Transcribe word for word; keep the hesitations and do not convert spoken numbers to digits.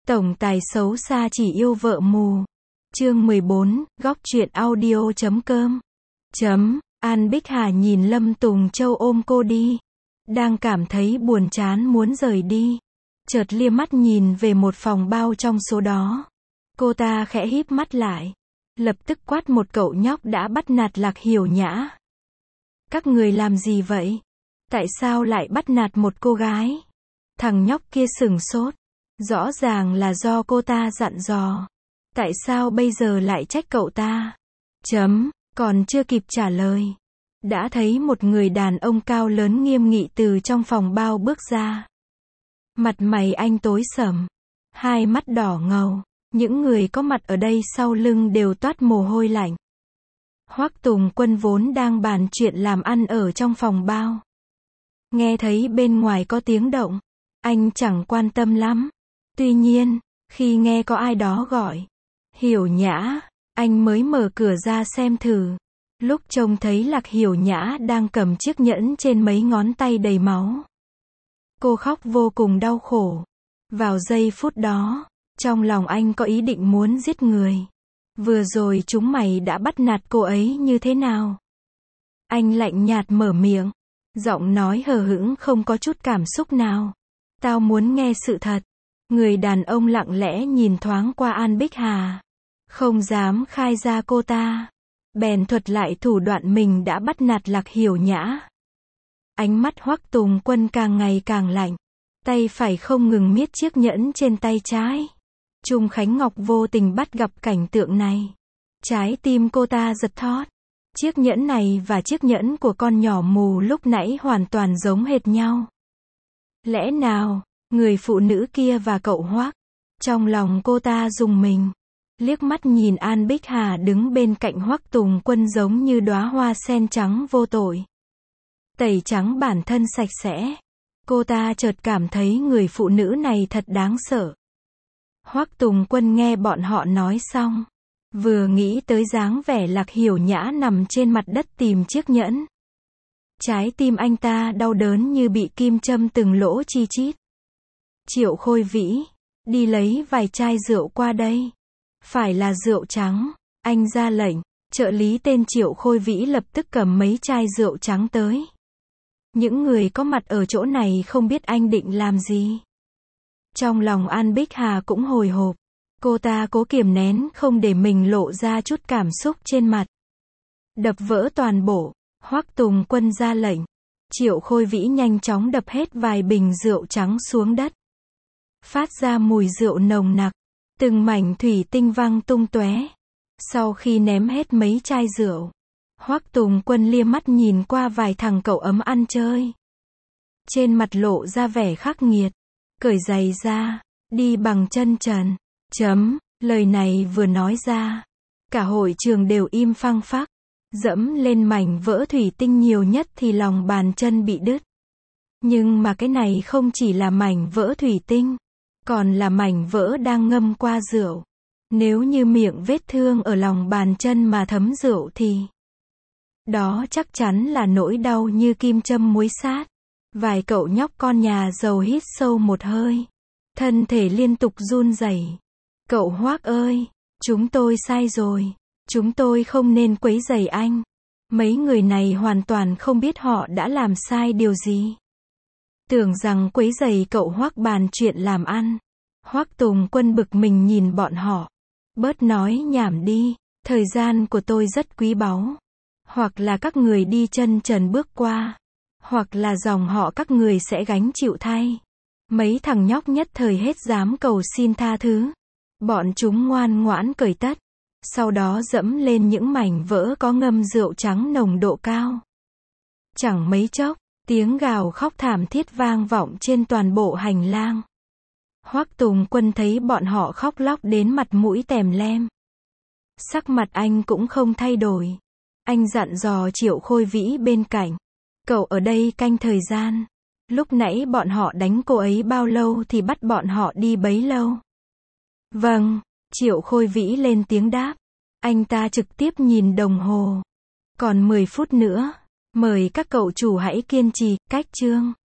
Tổng tài xấu xa chỉ yêu vợ mù. Chương mười bốn, góc truyện audio chấm com. Chấm, An Bích Hà nhìn Lâm Tùng Châu ôm cô đi. Đang cảm thấy buồn chán muốn rời đi. Chợt lia mắt nhìn về một phòng bao trong số đó. Cô ta khẽ híp mắt lại. Lập tức quát một cậu nhóc đã bắt nạt Lạc Hiểu Nhã. Các người làm gì vậy? Tại sao lại bắt nạt một cô gái? Thằng nhóc kia sửng sốt. Rõ ràng là do cô ta dặn dò. Tại sao bây giờ lại trách cậu ta? Chấm, còn chưa kịp trả lời. Đã thấy một người đàn ông cao lớn nghiêm nghị từ trong phòng bao bước ra. Mặt mày anh tối sầm. Hai mắt đỏ ngầu. Những người có mặt ở đây sau lưng đều toát mồ hôi lạnh. Hoắc Tùng Quân vốn đang bàn chuyện làm ăn ở trong phòng bao. Nghe thấy bên ngoài có tiếng động. Anh chẳng quan tâm lắm. Tuy nhiên, khi nghe có ai đó gọi Hiểu Nhã, anh mới mở cửa ra xem thử. Lúc trông thấy Lạc Hiểu Nhã đang cầm chiếc nhẫn trên mấy ngón tay đầy máu. Cô khóc vô cùng đau khổ. Vào giây phút đó, trong lòng anh có ý định muốn giết người. Vừa rồi chúng mày đã bắt nạt cô ấy như thế nào? Anh lạnh nhạt mở miệng. Giọng nói hờ hững không có chút cảm xúc nào. Tao muốn nghe sự thật. Người đàn ông lặng lẽ nhìn thoáng qua An Bích Hà. Không dám khai ra cô ta. Bèn thuật lại thủ đoạn mình đã bắt nạt Lạc Hiểu Nhã. Ánh mắt Hoắc Tùng Quân càng ngày càng lạnh. Tay phải không ngừng miết chiếc nhẫn trên tay trái. Trung Khánh Ngọc vô tình bắt gặp cảnh tượng này. Trái tim cô ta giật thót. Chiếc nhẫn này và chiếc nhẫn của con nhỏ mù lúc nãy hoàn toàn giống hệt nhau. Lẽ nào, người phụ nữ kia và cậu Hoắc? Trong lòng cô ta rùng mình. Liếc mắt nhìn An Bích Hà đứng bên cạnh Hoắc Tùng Quân giống như đóa hoa sen trắng vô tội. Tẩy trắng bản thân sạch sẽ. Cô ta chợt cảm thấy người phụ nữ này thật đáng sợ. Hoắc Tùng Quân nghe bọn họ nói xong. Vừa nghĩ tới dáng vẻ Lạc Hiểu Nhã nằm trên mặt đất tìm chiếc nhẫn. Trái tim anh ta đau đớn như bị kim châm từng lỗ chi chít. Triệu Khôi Vĩ, đi lấy vài chai rượu qua đây. Phải là rượu trắng. Anh ra lệnh. Trợ lý tên Triệu Khôi Vĩ lập tức cầm mấy chai rượu trắng tới. Những người có mặt ở chỗ này không biết anh định làm gì. Trong lòng An Bích Hà cũng hồi hộp. Cô ta cố kiềm nén không để mình lộ ra chút cảm xúc trên mặt. Đập vỡ toàn bộ. Hoắc Tùng Quân ra lệnh. Triệu Khôi Vĩ nhanh chóng đập hết vài bình rượu trắng xuống đất. Phát ra mùi rượu nồng nặc. Từng mảnh thủy tinh văng tung tóe. Sau khi ném hết mấy chai rượu, Hoắc Tùng Quân lia mắt nhìn qua vài thằng cậu ấm ăn chơi. Trên mặt lộ ra vẻ khắc nghiệt. Cởi giày ra, đi bằng chân trần. Chấm, lời này vừa nói ra. Cả hội trường đều im phăng phắc. Dẫm lên mảnh vỡ thủy tinh nhiều nhất thì lòng bàn chân bị đứt. Nhưng mà cái này không chỉ là mảnh vỡ thủy tinh. Còn là mảnh vỡ đang ngâm qua rượu. Nếu như miệng vết thương ở lòng bàn chân mà thấm rượu thì đó chắc chắn là nỗi đau như kim châm muối sát. Vài cậu nhóc con nhà giàu hít sâu một hơi. Thân thể liên tục run rẩy. Cậu Hoắc ơi, chúng tôi sai rồi. Chúng tôi không nên quấy rầy anh. Mấy người này hoàn toàn không biết họ đã làm sai điều gì. Tưởng rằng quấy rầy cậu Hoắc bàn chuyện làm ăn. Hoắc Tùng Quân bực mình nhìn bọn họ. Bớt nói nhảm đi, thời gian của tôi rất quý báu. Hoặc là các người đi chân trần bước qua. Hoặc là dòng họ các người sẽ gánh chịu thay. Mấy thằng nhóc nhất thời hết dám cầu xin tha thứ. Bọn chúng ngoan ngoãn cởi tất. Sau đó dẫm lên những mảnh vỡ có ngâm rượu trắng nồng độ cao. Chẳng mấy chốc, tiếng gào khóc thảm thiết vang vọng trên toàn bộ hành lang. Hoắc Tùng Quân thấy bọn họ khóc lóc đến mặt mũi tèm lem. Sắc mặt anh cũng không thay đổi. Anh dặn dò Triệu Khôi Vĩ bên cạnh. Cậu ở đây canh thời gian. Lúc nãy bọn họ đánh cô ấy bao lâu thì bắt bọn họ đi bấy lâu. Vâng, Triệu Khôi Vĩ lên tiếng đáp. Anh ta trực tiếp nhìn đồng hồ. Còn mười phút nữa. Mời các cậu chủ hãy kiên trì, cách chương.